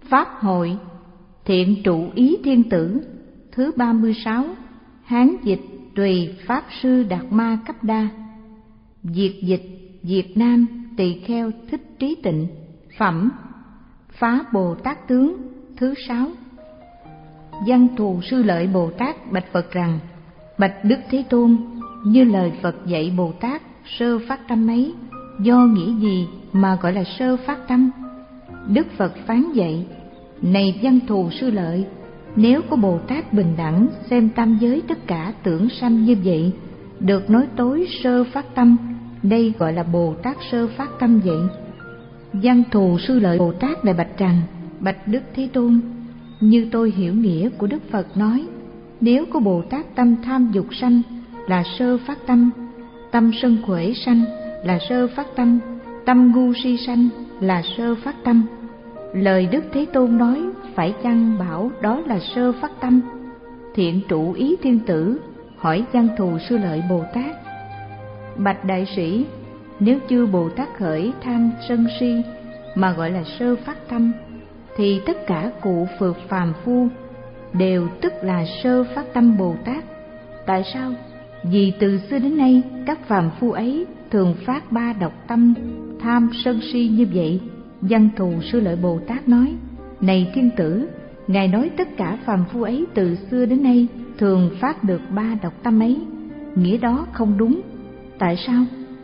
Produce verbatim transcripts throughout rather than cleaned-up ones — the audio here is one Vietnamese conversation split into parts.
Pháp hội Thiện trụ ý thiên tử. Thứ ba mươi sáu. Hán dịch tùy Pháp sư Đạt Ma Cấp Đa. Việt dịch Việt Nam Tỳ Kheo Thích Trí Tịnh. Phẩm Phá Bồ Tát Tướng. Thứ sáu. Văn Thù Sư Lợi Bồ Tát bạch Phật rằng: Bạch Đức Thế Tôn, như lời Phật dạy Bồ Tát sơ phát tâm ấy, do nghĩa gì mà gọi là sơ phát tâm? Đức Phật phán dạy: Này Văn Thù Sư Lợi, nếu có Bồ Tát bình đẳng xem tam giới tất cả tưởng sanh như vậy, được nói tối sơ phát tâm, đây gọi là Bồ Tát sơ phát tâm vậy. Văn Thù Sư Lợi Bồ Tát lại bạch rằng: Bạch Đức Thế Tôn, như tôi hiểu nghĩa của Đức Phật nói, nếu có Bồ Tát tâm tham dục sanh là sơ phát tâm, tâm sân khởi sanh là sơ phát tâm, tâm ngu si sanh là sơ phát tâm. Lời Đức Thế Tôn nói phải chăng bảo đó là sơ phát tâm? Thiện trụ ý thiên tử hỏi Văn Thù Sư Lợi Bồ Tát: Bạch đại sĩ, nếu chư Bồ Tát khởi tham sân si mà gọi là sơ phát tâm, thì tất cả cụ phược phàm phu đều tức là sơ phát tâm Bồ Tát. Tại sao? Vì từ xưa đến nay các phàm phu ấy thường phát ba độc tâm tham sân si như vậy. Văn Thù Sư Lợi Bồ Tát nói: Này thiên tử, ngài nói tất cả phàm phu ấy từ xưa đến nay thường phát được ba độc tâm ấy, nghĩa đó không đúng. Tại sao?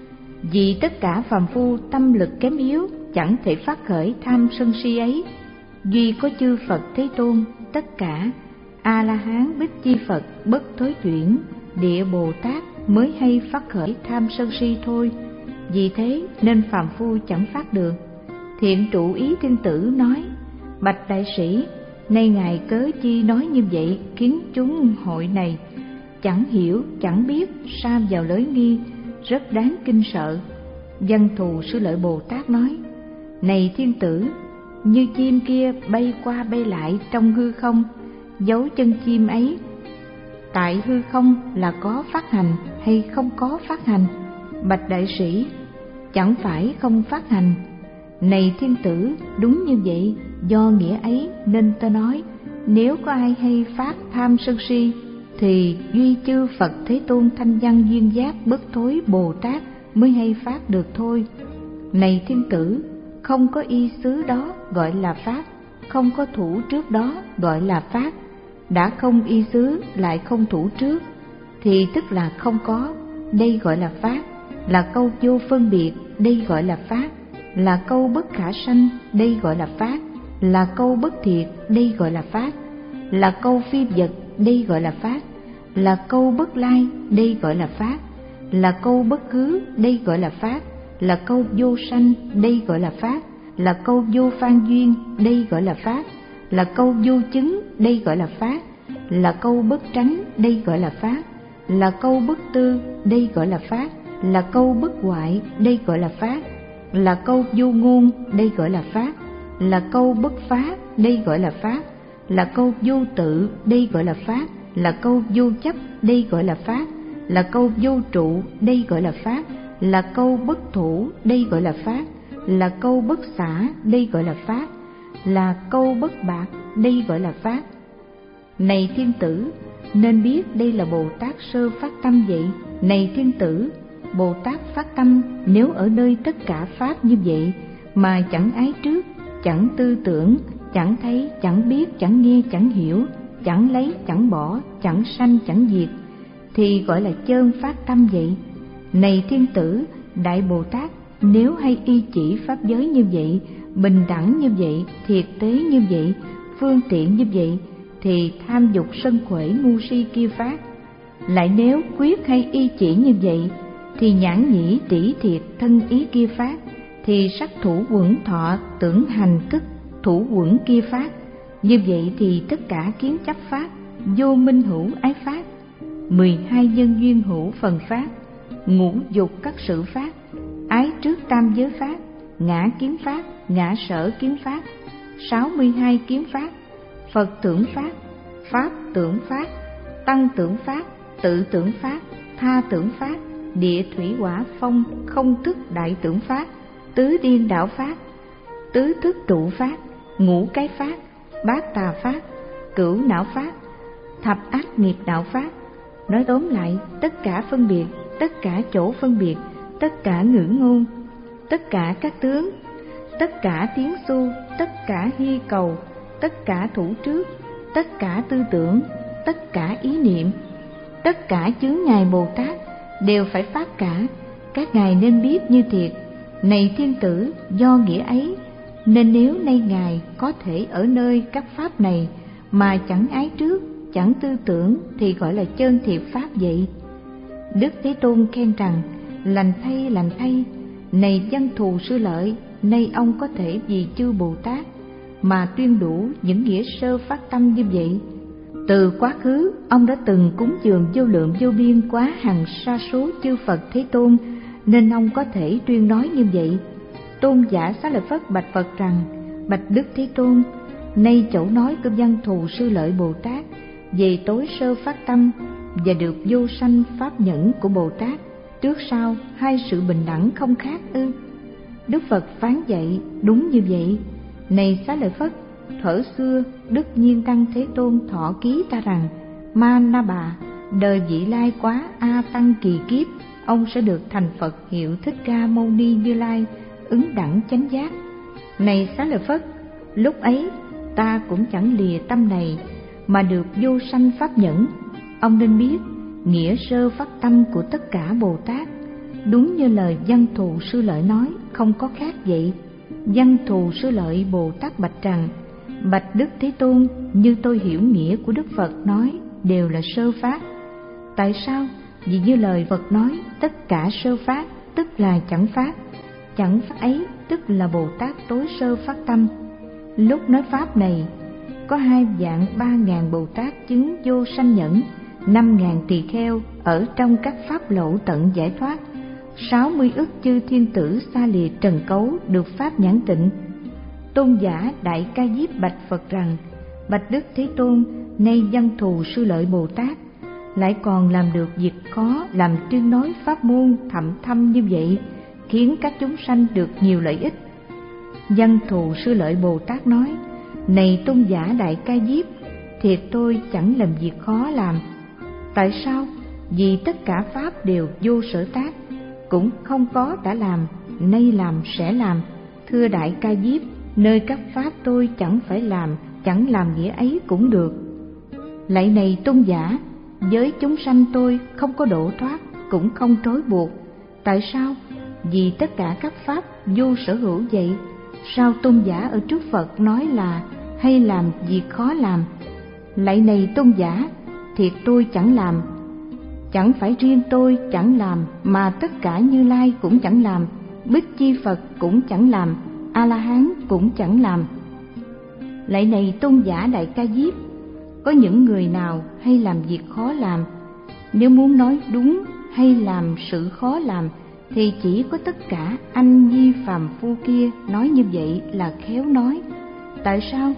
Vì tất cả phàm phu tâm lực kém yếu chẳng thể phát khởi tham sân si ấy. Duy có chư Phật Thế Tôn, tất cả A La Hán Bích Chi Phật bất thối chuyển địa Bồ Tát mới hay phát khởi tham sân si thôi. Vì thế nên phàm phu chẳng phát được. Thiện trụ ý thiên tử nói: Bạch đại sĩ, nay ngài cớ chi nói như vậy, khiến chúng hội này chẳng hiểu chẳng biết, sa vào lưới nghi, rất đáng kinh sợ. Văn Thù Sư Lợi Bồ Tát nói: Này thiên tử, như chim kia bay qua bay lại trong hư không, dấu chân chim ấy tại hư không là có phát hành hay không có phát hành? Bạch đại sĩ, chẳng phải không phát hành. Này thiên tử, đúng như vậy, do nghĩa ấy nên ta nói, nếu có ai hay phát tham sân si, thì duy chư Phật Thế Tôn thanh văn duyên giác bất thối Bồ Tát mới hay phát được thôi. Này thiên tử, không có y xứ đó gọi là phát, không có thủ trước đó gọi là phát. Đã không y xứ lại không thủ trước, thì tức là không có, đây gọi là phát. Là câu vô phân biệt, đây gọi là phát. Là câu bất khả sanh, đây gọi là phát. Là câu bất thiệt, đây gọi là phát. Là câu phi vật, đây gọi là phát. Là câu bất lai, đây gọi là phát. Là câu bất cứ, đây gọi là phát. Là câu vô sanh, đây gọi là phát. Là câu vô phan duyên, đây gọi là phát. Là câu vô chứng, đây gọi là phát. Là câu bất tránh, đây gọi là phát. Là câu bất tư, đây gọi là phát. Là câu bất hoại, đây gọi là phát. Là câu vô ngôn, đây gọi là phát. Là câu bất phá, đây gọi là phát. Là câu vô tự, đây gọi là phát. Là câu vô chấp, đây gọi là phát. Là câu vô trụ, đây gọi là phát. Là câu bất thủ, đây gọi là phát. Là câu bất xả, đây gọi là phát. Là câu bất bạc, đây gọi là phát. Này thiên tử, nên biết đây là Bồ Tát sơ phát tâm vậy. Này thiên tử, Bồ Tát phát tâm nếu ở nơi tất cả pháp như vậy mà chẳng ái trước, chẳng tư tưởng, chẳng thấy, chẳng biết, chẳng nghe, chẳng hiểu, chẳng lấy, chẳng bỏ, chẳng sanh, chẳng diệt, thì gọi là chơn phát tâm vậy. Này thiên tử, Đại Bồ Tát nếu hay y chỉ pháp giới như vậy, bình đẳng như vậy, thiệt tế như vậy, phương tiện như vậy, thì tham dục sân khởi ngu si kia phát. Lại nếu quyết hay y chỉ như vậy, thì nhãn nhĩ tỷ thiệt thân ý kia phát, thì sắc thủ quẩn thọ tưởng hành thức thủ quẩn kia phát. Như vậy thì tất cả kiến chấp phát, vô minh hữu ái phát, mười hai nhân duyên hữu phần phát, ngũ dục các sự phát, ái trước tam giới phát, ngã kiến phát, ngã sở kiến phát, sáu mươi hai kiến phát, Phật tưởng phát, Pháp tưởng phát, Tăng tưởng phát, Tự tưởng phát, Tha tưởng phát, Địa thủy hỏa phong không thức đại tưởng phát, Tứ điên đảo phát, Tứ thức trụ phát, ngũ cái phát, bát tà phát, cửu não phát, thập ác nghiệp đạo phát. Nói tóm lại, tất cả phân biệt, tất cả chỗ phân biệt, tất cả ngữ ngôn, tất cả các tướng, tất cả tiến xu, tất cả hy cầu, tất cả thủ trước, tất cả tư tưởng, tất cả ý niệm, tất cả chướng ngài Bồ Tát đều phải phát cả. Các ngài nên biết như thiệt, này thiên tử, do nghĩa ấy nên nếu nay ngài có thể ở nơi các pháp này mà chẳng ái trước, chẳng tư tưởng thì gọi là chân thiệt pháp vậy. Đức Thế Tôn khen rằng: lành thay, lành thay, này văn thù sư lợi, nay ông có thể vì chư Bồ Tát mà tuyên đủ những nghĩa sơ phát tâm như vậy. Từ quá khứ, ông đã từng cúng dường vô lượng vô biên quá hằng sa số chư Phật Thế Tôn, nên ông có thể tuyên nói như vậy. Tôn giả Xá Lợi Phất bạch Phật rằng: bạch Đức Thế Tôn, nay chỗ nói của văn thù sư lợi Bồ Tát về tối sơ phát tâm và được vô sanh pháp nhẫn của Bồ Tát, trước sau hai sự bình đẳng không khác ư? Đức Phật phán dạy: đúng như vậy. Này Xá Lợi Phất, thuở xưa Đức Nhiên Tăng Thế Tôn thọ ký ta rằng: Ma Na Bà, đời vị lai quá a tăng kỳ kiếp, ông sẽ được thành Phật hiệu Thích Ca Mâu Ni Như Lai, ứng đẳng chánh giác. Này Xá Lợi Phất, lúc ấy ta cũng chẳng lìa tâm này mà được vô sanh pháp nhẫn. Ông nên biết nghĩa sơ phát tâm của tất cả Bồ Tát, đúng như lời văn thù sư lợi nói, không có khác vậy. Văn thù sư lợi Bồ Tát bạch rằng: bạch Đức Thế Tôn, như tôi hiểu nghĩa của Đức Phật nói đều là sơ phát. Tại sao? Vì như lời Phật nói, tất cả sơ phát tức là chẳng phát, chẳng phát ấy tức là Bồ Tát tối sơ phát tâm. Lúc nói pháp này, có hai vạn ba ngàn Bồ Tát chứng vô sanh nhẫn, năm ngàn tỳ kheo ở trong các pháp lậu tận giải thoát, sáu mươi ức chư thiên tử xa lìa trần cấu được pháp nhãn tịnh. Tôn giả Đại Ca Diếp bạch Phật rằng: bạch Đức Thế Tôn, nay văn thù sư lợi Bồ Tát lại còn làm được việc khó, làm tuyên nói pháp môn thậm thâm như vậy, khiến các chúng sanh được nhiều lợi ích. Văn thù sư lợi Bồ Tát nói: này tôn giả Đại Ca Diếp, thiệt tôi chẳng làm việc khó làm. Tại sao? Vì tất cả pháp đều vô sở tác, cũng không có đã làm, nay làm sẽ làm. Thưa Đại Ca Diếp, nơi các pháp tôi chẳng phải làm, chẳng làm nghĩa ấy cũng được. Lạy này tôn giả, với chúng sanh tôi không có độ thoát, cũng không trói buộc. Tại sao? Vì tất cả các pháp vô sở hữu vậy. Sao tôn giả ở trước Phật nói là hay làm việc khó làm? Lạy này tôn giả, thiệt tôi chẳng làm. Chẳng phải riêng tôi chẳng làm, mà tất cả Như Lai cũng chẳng làm, Bích Chi Phật cũng chẳng làm, A-la-hán cũng chẳng làm. Lạy này tôn giả Đại Ca Diếp, có những người nào hay làm việc khó làm? Nếu muốn nói đúng hay làm sự khó làm thì chỉ có tất cả anh di phàm phu kia nói như vậy là khéo nói. Tại sao?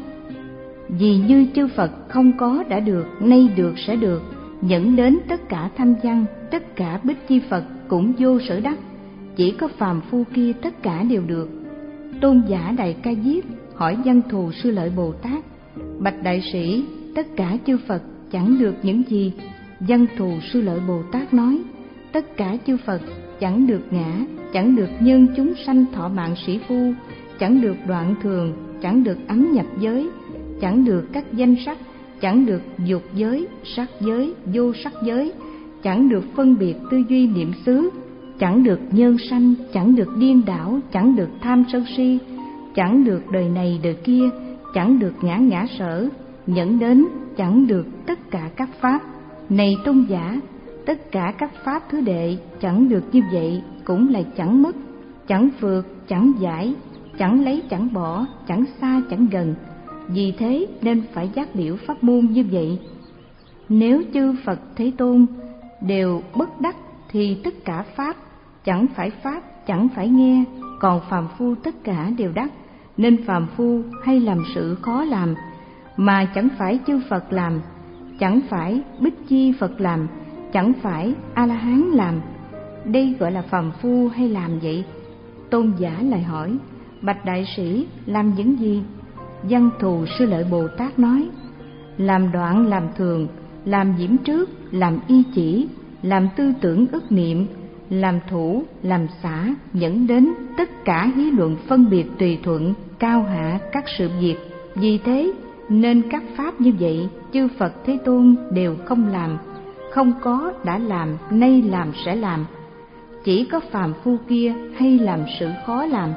Vì như chư Phật không có đã được, nay được sẽ được, dẫn đến tất cả thanh văn, tất cả Bích Chi Phật cũng vô sở đắc, chỉ có phàm phu kia tất cả đều được. Tôn giả Đại Ca Diếp hỏi văn thù sư lợi Bồ Tát: bạch đại sĩ, tất cả chư Phật chẳng được những gì? Văn thù sư lợi Bồ Tát nói: tất cả chư Phật chẳng được ngã, chẳng được nhân chúng sanh thọ mạng sĩ phu, chẳng được đoạn thường, chẳng được ấm nhập giới, chẳng được các danh sắc, chẳng được dục giới, sắc giới, vô sắc giới, chẳng được phân biệt tư duy niệm xứ, chẳng được nhân sanh, chẳng được điên đảo, chẳng được tham sân si, chẳng được đời này đời kia, chẳng được ngã ngã sở, dẫn đến chẳng được tất cả các pháp. Này tôn giả, tất cả các pháp thứ đệ chẳng được như vậy cũng là chẳng mất, chẳng phượt, chẳng giải, chẳng lấy chẳng bỏ, chẳng xa chẳng gần. Vì thế nên phải giác liễu pháp môn như vậy. Nếu chư Phật Thế Tôn đều bất đắc thì tất cả pháp chẳng phải pháp, chẳng phải nghe, còn phàm phu tất cả đều đắc, nên phàm phu hay làm sự khó làm mà chẳng phải chư Phật làm, chẳng phải Bích Chi Phật làm, chẳng phải A-la-hán làm. Đây gọi là phàm phu hay làm vậy? Tôn giả lại hỏi: bạch đại sĩ, làm những gì? Văn Thù Sư Lợi Bồ Tát nói: làm đoạn làm thường, làm diễm trước, làm y chỉ, làm tư tưởng ức niệm, làm thủ, làm xả, dẫn đến tất cả hí luận phân biệt tùy thuận, cao hạ các sự việc. Vì thế nên các pháp như vậy chư Phật Thế Tôn đều không làm, không có đã làm, nay làm sẽ làm. Chỉ có phàm phu kia hay làm sự khó làm.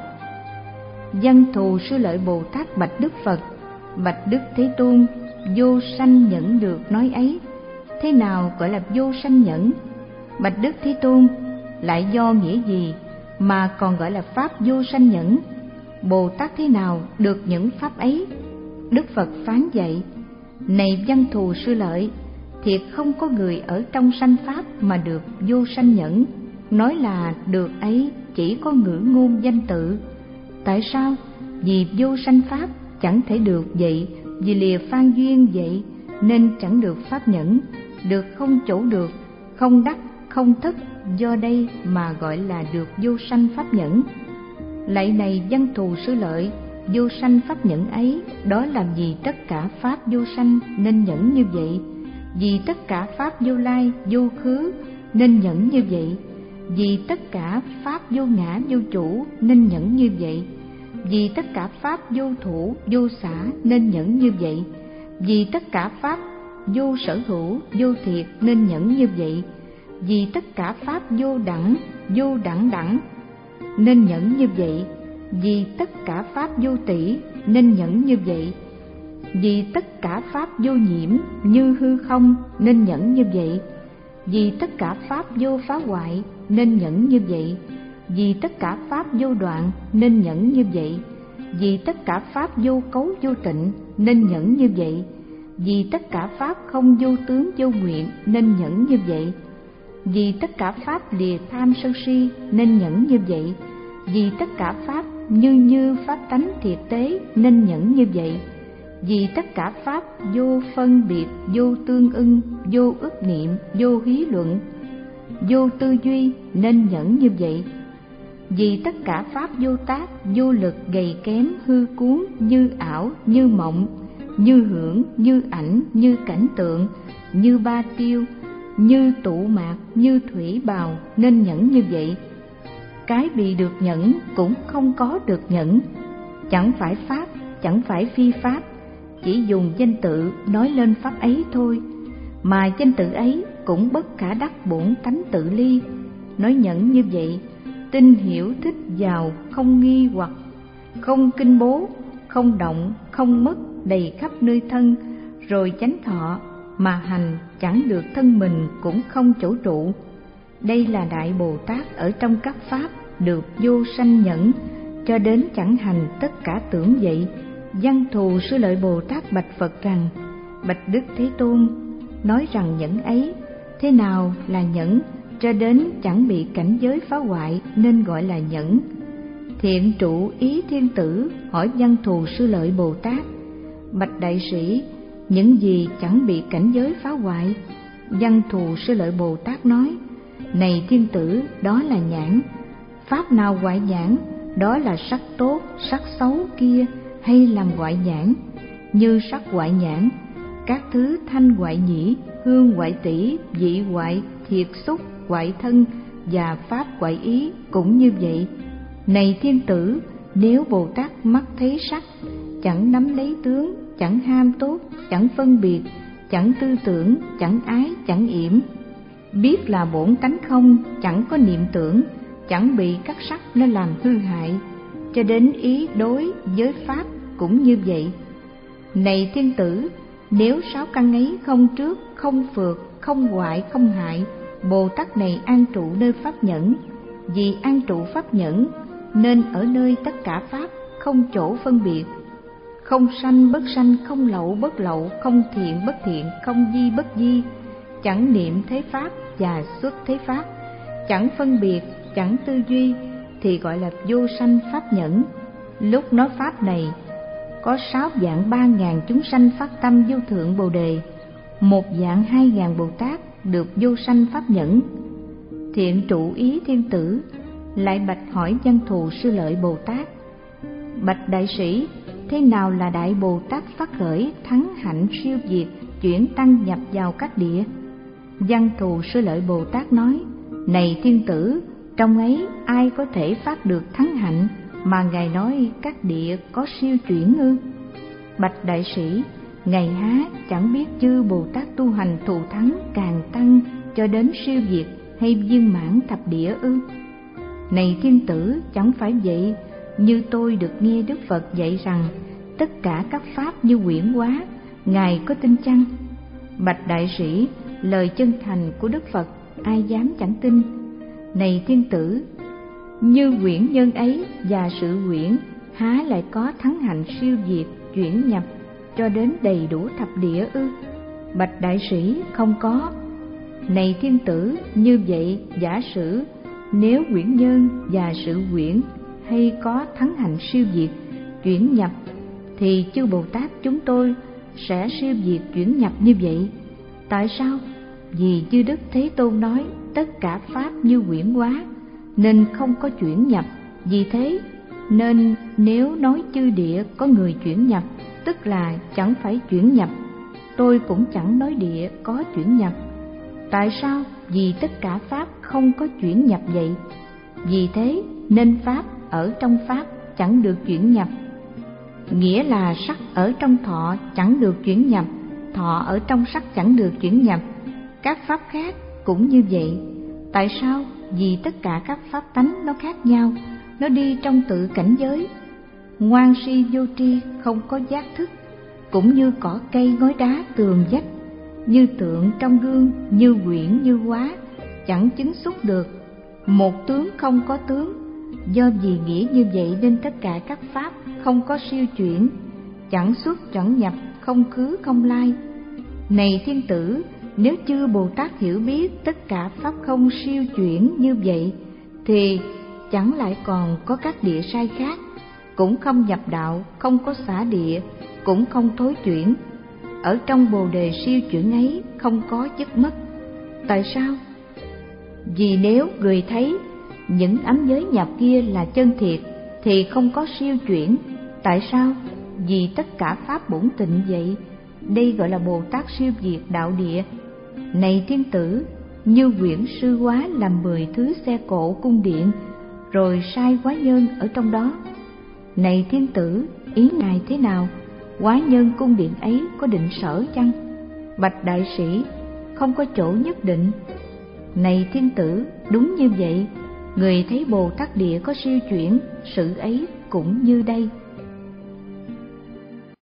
Văn Thù Sư Lợi Bồ Tát bạch Đức Phật: bạch Đức Thế Tôn, vô sanh nhẫn được nói ấy. Thế nào gọi là vô sanh nhẫn? Bạch Đức Thế Tôn, lại do nghĩa gì mà còn gọi là pháp vô sanh nhẫn? Bồ Tát thế nào được những pháp ấy? Đức Phật phán dạy: này Văn Thù Sư Lợi, thiệt không có người ở trong sanh pháp mà được vô sanh nhẫn. Nói là được ấy chỉ có ngữ ngôn danh tự. Tại sao? Vì vô sanh pháp chẳng thể được vậy, vì lìa phan duyên vậy nên chẳng được pháp nhẫn. Được không chỗ được, không đắc, không thức, do đây mà gọi là được vô sanh pháp nhẫn. Lạy này Văn Thù Sư Lợi, vô sanh pháp nhẫn ấy, đó làm gì tất cả pháp vô sanh nên nhẫn như vậy, vì tất cả pháp vô lai, vô khứ nên nhẫn như vậy, vì tất cả pháp vô ngã, vô chủ nên nhẫn như vậy, vì tất cả pháp vô thủ, vô xả nên nhẫn như vậy, vì tất cả pháp vô sở hữu, vô thiệt nên nhẫn như vậy, vì tất cả pháp vô đẳng, vô đẳng đẳng nên nhẫn như vậy, vì tất cả pháp vô tỷ nên nhẫn như vậy, vì tất cả pháp vô nhiễm như hư không nên nhẫn như vậy, vì tất cả pháp vô phá hoại nên nhẫn như vậy, vì tất cả pháp vô đoạn nên nhẫn như vậy, vì tất cả pháp vô cấu vô tịnh nên nhẫn như vậy, vì tất cả pháp không vô tướng vô nguyện nên nhẫn như vậy, vì tất cả pháp lìa tham sân si nên nhẫn như vậy, vì tất cả pháp như như pháp tánh thiệt tế nên nhẫn như vậy, vì tất cả pháp vô phân biệt, vô tương ưng, vô ức niệm, vô hí luận, vô tư duy nên nhẫn như vậy, vì tất cả pháp vô tác, vô lực, gầy kém, hư cuốn, như ảo, như mộng, như hưởng, như ảnh, như cảnh tượng, như ba tiêu, như tụ mạc, như thủy bào nên nhẫn như vậy. Cái bị được nhẫn cũng không có được nhẫn, chẳng phải pháp, chẳng phải phi pháp, chỉ dùng danh tự nói lên pháp ấy thôi, mà danh tự ấy cũng bất khả đắc bổn tánh tự ly. Nói nhẫn như vậy, tin hiểu thích vào, không nghi hoặc, không kinh bố, không động, không mất, đầy khắp nơi thân, rồi chánh thọ, mà hành chẳng được thân mình cũng không chỗ trụ. Đây là Đại Bồ Tát ở trong các pháp được vô sanh nhẫn, cho đến chẳng hành tất cả tưởng vậy. Văn Thù Sư Lợi Bồ Tát bạch Phật rằng: bạch Đức Thế Tôn, nói rằng nhẫn ấy, thế nào là nhẫn, cho đến chẳng bị cảnh giới phá hoại nên gọi là nhẫn. Thiện trụ ý thiên tử hỏi Văn Thù Sư Lợi Bồ Tát: bạch đại sĩ, những gì chẳng bị cảnh giới phá hoại? Văn Thù Sư Lợi Bồ Tát nói: này thiên tử, đó là nhãn. Pháp nào hoại nhãn? Đó là sắc tốt, sắc xấu kia hay làm hoại nhãn. Như sắc hoại nhãn, các thứ thanh hoại nhĩ, hương hoại tỷ, vị hoại, thiệt xúc, hoại thân và pháp hoại ý cũng như vậy. Này thiên tử, nếu Bồ Tát mắt thấy sắc, chẳng nắm lấy tướng, chẳng ham tốt, chẳng phân biệt, chẳng tư tưởng, chẳng ái, chẳng yểm, biết là bổn tánh không, chẳng có niệm tưởng, chẳng bị các sắc nên làm hư hại, cho đến ý đối với pháp cũng như vậy. Này thiên tử, nếu sáu căn ấy không trước, không phượt, không hoại, không hại, Bồ Tát này an trụ nơi pháp nhẫn. Vì an trụ pháp nhẫn nên ở nơi tất cả pháp không chỗ phân biệt, không sanh bất sanh, không lậu bất lậu, không thiện bất thiện, không di bất di, chẳng niệm thế pháp và xuất thế pháp, chẳng phân biệt, chẳng tư duy, thì gọi là vô sanh pháp nhẫn. Lúc nói pháp này, có sáu vạn ba ngàn chúng sanh phát tâm vô thượng bồ đề, một vạn hai ngàn Bồ Tát được vô sanh pháp nhẫn. Thiện trụ ý thiên tử lại bạch hỏi Văn Thù Sư Lợi Bồ Tát: bạch đại sĩ, thế nào là Đại Bồ Tát phát khởi thắng hạnh siêu diệt, chuyển tăng nhập vào các địa? Văn Thù Sư Lợi Bồ Tát nói: này thiên tử, trong ấy ai có thể phát được thắng hạnh mà Ngài nói các địa có siêu chuyển ư? Bạch đại sĩ, Ngài há chẳng biết chư Bồ Tát tu hành thù thắng càng tăng cho đến siêu diệt hay viên mãn thập địa ư? Này thiên tử, chẳng phải vậy. Như tôi được nghe Đức Phật dạy rằng tất cả các pháp như huyễn hóa, Ngài có tin chăng? Bạch đại sĩ, lời chân thành của Đức Phật ai dám chẳng tin. Này thiên tử, như huyễn nhân ấy và sự huyễn há lại có thắng hạnh siêu diệt, chuyển nhập cho đến đầy đủ thập địa ư? Bạch đại sĩ, không có. Này thiên tử, như vậy giả sử nếu huyễn nhân và sự huyễn hay có thắng hạnh siêu diệt, chuyển nhập, thì chư Bồ Tát chúng tôi sẽ siêu diệt chuyển nhập như vậy. Tại sao? Vì chư Đức Thế Tôn nói tất cả pháp như huyễn hóa, nên không có chuyển nhập. Vì thế nên nếu nói chư địa có người chuyển nhập, tức là chẳng phải chuyển nhập. Tôi cũng chẳng nói địa có chuyển nhập. Tại sao? Vì tất cả pháp không có chuyển nhập vậy. Vì thế nên pháp ở trong pháp chẳng được chuyển nhập. Nghĩa là sắc ở trong thọ chẳng được chuyển nhập, thọ ở trong sắc chẳng được chuyển nhập. Các pháp khác cũng như vậy. Tại sao? Vì tất cả các pháp tánh nó khác nhau, nó đi trong tự cảnh giới. Ngoan si vô tri không có giác thức, cũng như cỏ cây ngói đá tường vách, như tượng trong gương, như quyển như hóa, chẳng chứng xúc được. Một tướng không có tướng. Do vì nghĩa như vậy nên tất cả các pháp không có siêu chuyển, chẳng xuất chẳng nhập, không khứ không lai. Này thiên tử, nếu chư Bồ Tát hiểu biết tất cả pháp không siêu chuyển như vậy, thì chẳng lại còn có các địa sai khác, cũng không nhập đạo, không có xả địa, cũng không thối chuyển. Ở trong Bồ Đề siêu chuyển ấy không có dứt mất. Tại sao? Vì nếu người thấy những ấm giới nhập kia là chân thiệt thì không có siêu chuyển. Tại sao? Vì tất cả pháp bổn tịnh vậy. Đây gọi là Bồ Tát siêu diệt đạo địa. Này thiên tử, như quyển sư hóa làm mười thứ xe cộ cung điện, rồi sai hóa nhân ở trong đó. Này thiên tử, ý Ngài thế nào? Hóa nhân cung điện ấy có định sở chăng? Bạch đại sĩ, không có chỗ nhất định. Này thiên tử, đúng như vậy. Người thấy Bồ Tát địa có siêu chuyển, sự ấy cũng như đây.